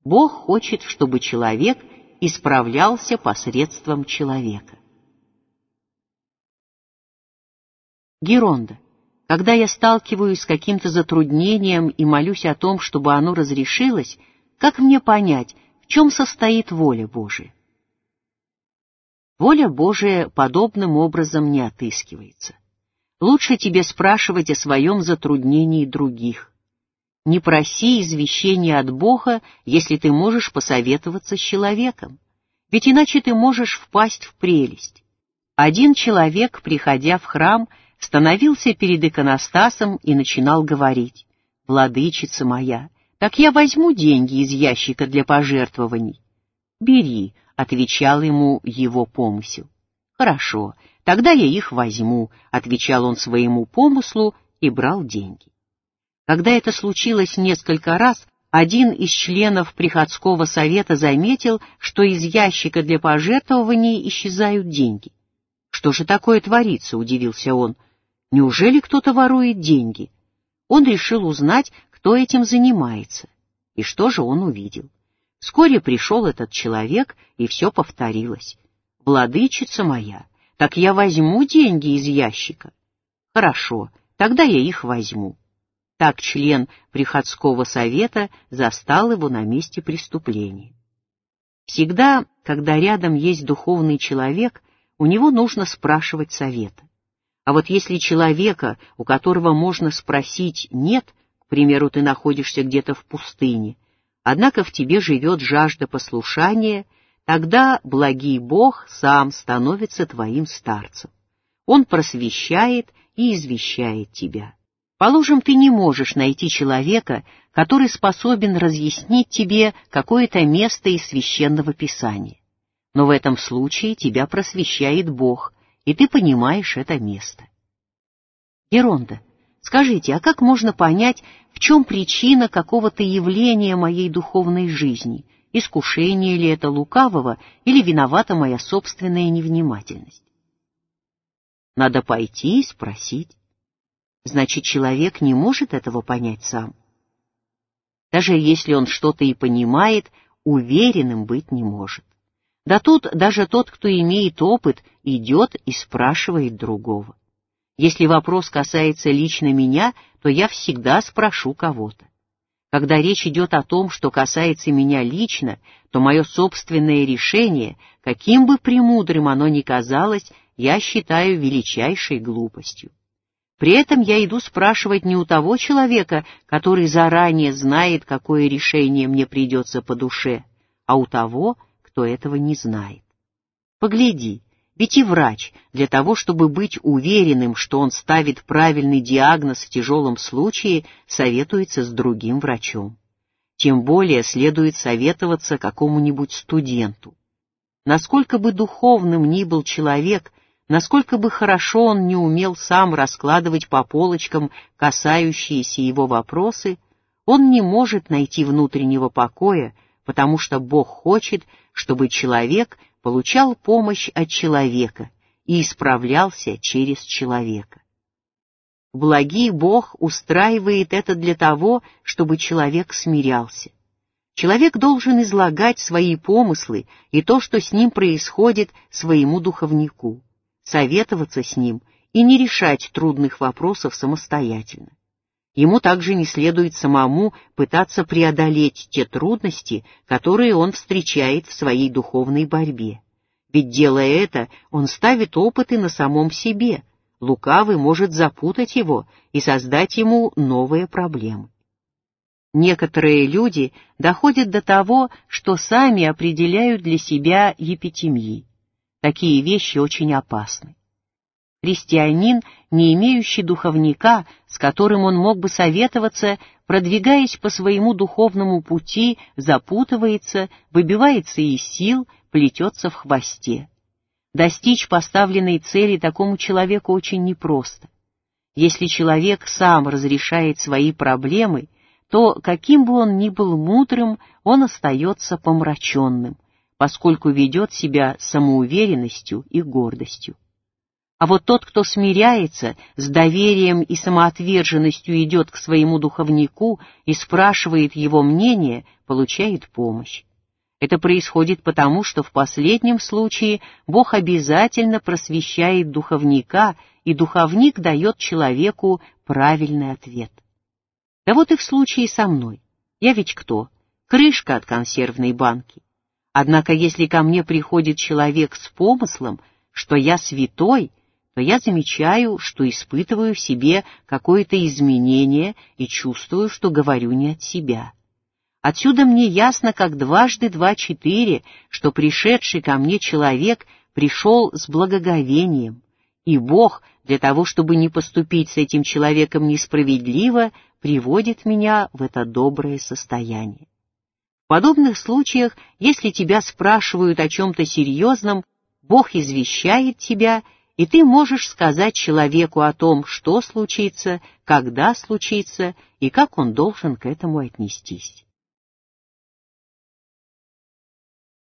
Бог хочет, чтобы человек исправлялся посредством человека. Геронда. Когда я сталкиваюсь с каким-то затруднением и молюсь о том, чтобы оно разрешилось, как мне понять, в чем состоит воля Божия? Воля Божия подобным образом не отыскивается. Лучше тебе спрашивать о своем затруднении других. Не проси извещения от Бога, если ты можешь посоветоваться с человеком, ведь иначе ты можешь впасть в прелесть. Один человек, приходя в храм, становился перед иконостасом и начинал говорить: «Владычица моя, так я возьму деньги из ящика для пожертвований». «Бери», — отвечал ему его помысел. «Хорошо, тогда я их возьму», — отвечал он своему помыслу и брал деньги. Когда это случилось несколько раз, один из членов приходского совета заметил, что из ящика для пожертвований исчезают деньги. «Что же такое творится?» — удивился он. «Неужели кто-то ворует деньги?» Он решил узнать, кто этим занимается. И что же он увидел? Вскоре пришел этот человек, и все повторилось. «Владычица моя, так я возьму деньги из ящика». «Хорошо, тогда я их возьму». Так член приходского совета застал его на месте преступления. Всегда, когда рядом есть духовный человек, у него нужно спрашивать совета. А вот если человека, у которого можно спросить, нет, к примеру, ты находишься где-то в пустыне, однако в тебе живет жажда послушания, тогда благий Бог сам становится твоим старцем. Он просвещает и извещает тебя. Положим, ты не можешь найти человека, который способен разъяснить тебе какое-то место из Священного Писания. Но в этом случае тебя просвещает Бог, и ты понимаешь это место. Геронда, скажите, а как можно понять, в чем причина какого-то явления моей духовной жизни? Искушение ли это лукавого, или виновата моя собственная невнимательность? Надо пойти и спросить. Значит, человек не может этого понять сам. Даже если он что-то и понимает, уверенным быть не может. Да тут даже тот, кто имеет опыт, идет и спрашивает другого. Если вопрос касается лично меня, то я всегда спрошу кого-то. Когда речь идет о том, что касается меня лично, то мое собственное решение, каким бы премудрым оно ни казалось, я считаю величайшей глупостью. При этом я иду спрашивать не у того человека, который заранее знает, какое решение мне придется по душе, а у того, кто этого не знает. Погляди, ведь и врач, для того, чтобы быть уверенным, что он ставит правильный диагноз в тяжелом случае, советуется с другим врачом. Тем более следует советоваться какому-нибудь студенту. Насколько бы духовным ни был человек, насколько бы хорошо он не умел сам раскладывать по полочкам касающиеся его вопросы, он не может найти внутреннего покоя, потому что Бог хочет, чтобы человек получал помощь от человека и исправлялся через человека. Благий Бог устраивает это для того, чтобы человек смирялся. Человек должен излагать свои помыслы и то, что с ним происходит, своему духовнику, советоваться с ним и не решать трудных вопросов самостоятельно. Ему также не следует самому пытаться преодолеть те трудности, которые он встречает в своей духовной борьбе. Ведь, делая это, он ставит опыты на самом себе. Лукавый может запутать его и создать ему новые проблемы. Некоторые люди доходят до того, что сами определяют для себя епитемьи. Такие вещи очень опасны. Христианин, не имеющий духовника, с которым он мог бы советоваться, продвигаясь по своему духовному пути, запутывается, выбивается из сил, плетется в хвосте. Достичь поставленной цели такому человеку очень непросто. Если человек сам разрешает свои проблемы, то, каким бы он ни был мудрым, он остается помраченным, поскольку ведет себя самоуверенностью и гордостью. А вот тот, кто смиряется, с доверием и самоотверженностью идет к своему духовнику и спрашивает его мнение, получает помощь. Это происходит потому, что в последнем случае Бог обязательно просвещает духовника, и духовник дает человеку правильный ответ. Да вот и в случае со мной. Я ведь кто? Крышка от консервной банки. Однако если ко мне приходит человек с помыслом, что я святой, то я замечаю, что испытываю в себе какое-то изменение и чувствую, что говорю не от себя. Отсюда мне ясно, как 2 × 2 = 4, что пришедший ко мне человек пришел с благоговением, и Бог, для того, чтобы не поступить с этим человеком несправедливо, приводит меня в это доброе состояние. В подобных случаях, если тебя спрашивают о чем-то серьезном, Бог извещает тебя, и ты можешь сказать человеку о том, что случится, когда случится и как он должен к этому отнестись.